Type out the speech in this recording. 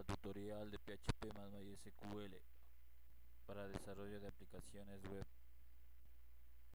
tutorial de PHP más MySQL para desarrollo de aplicaciones web.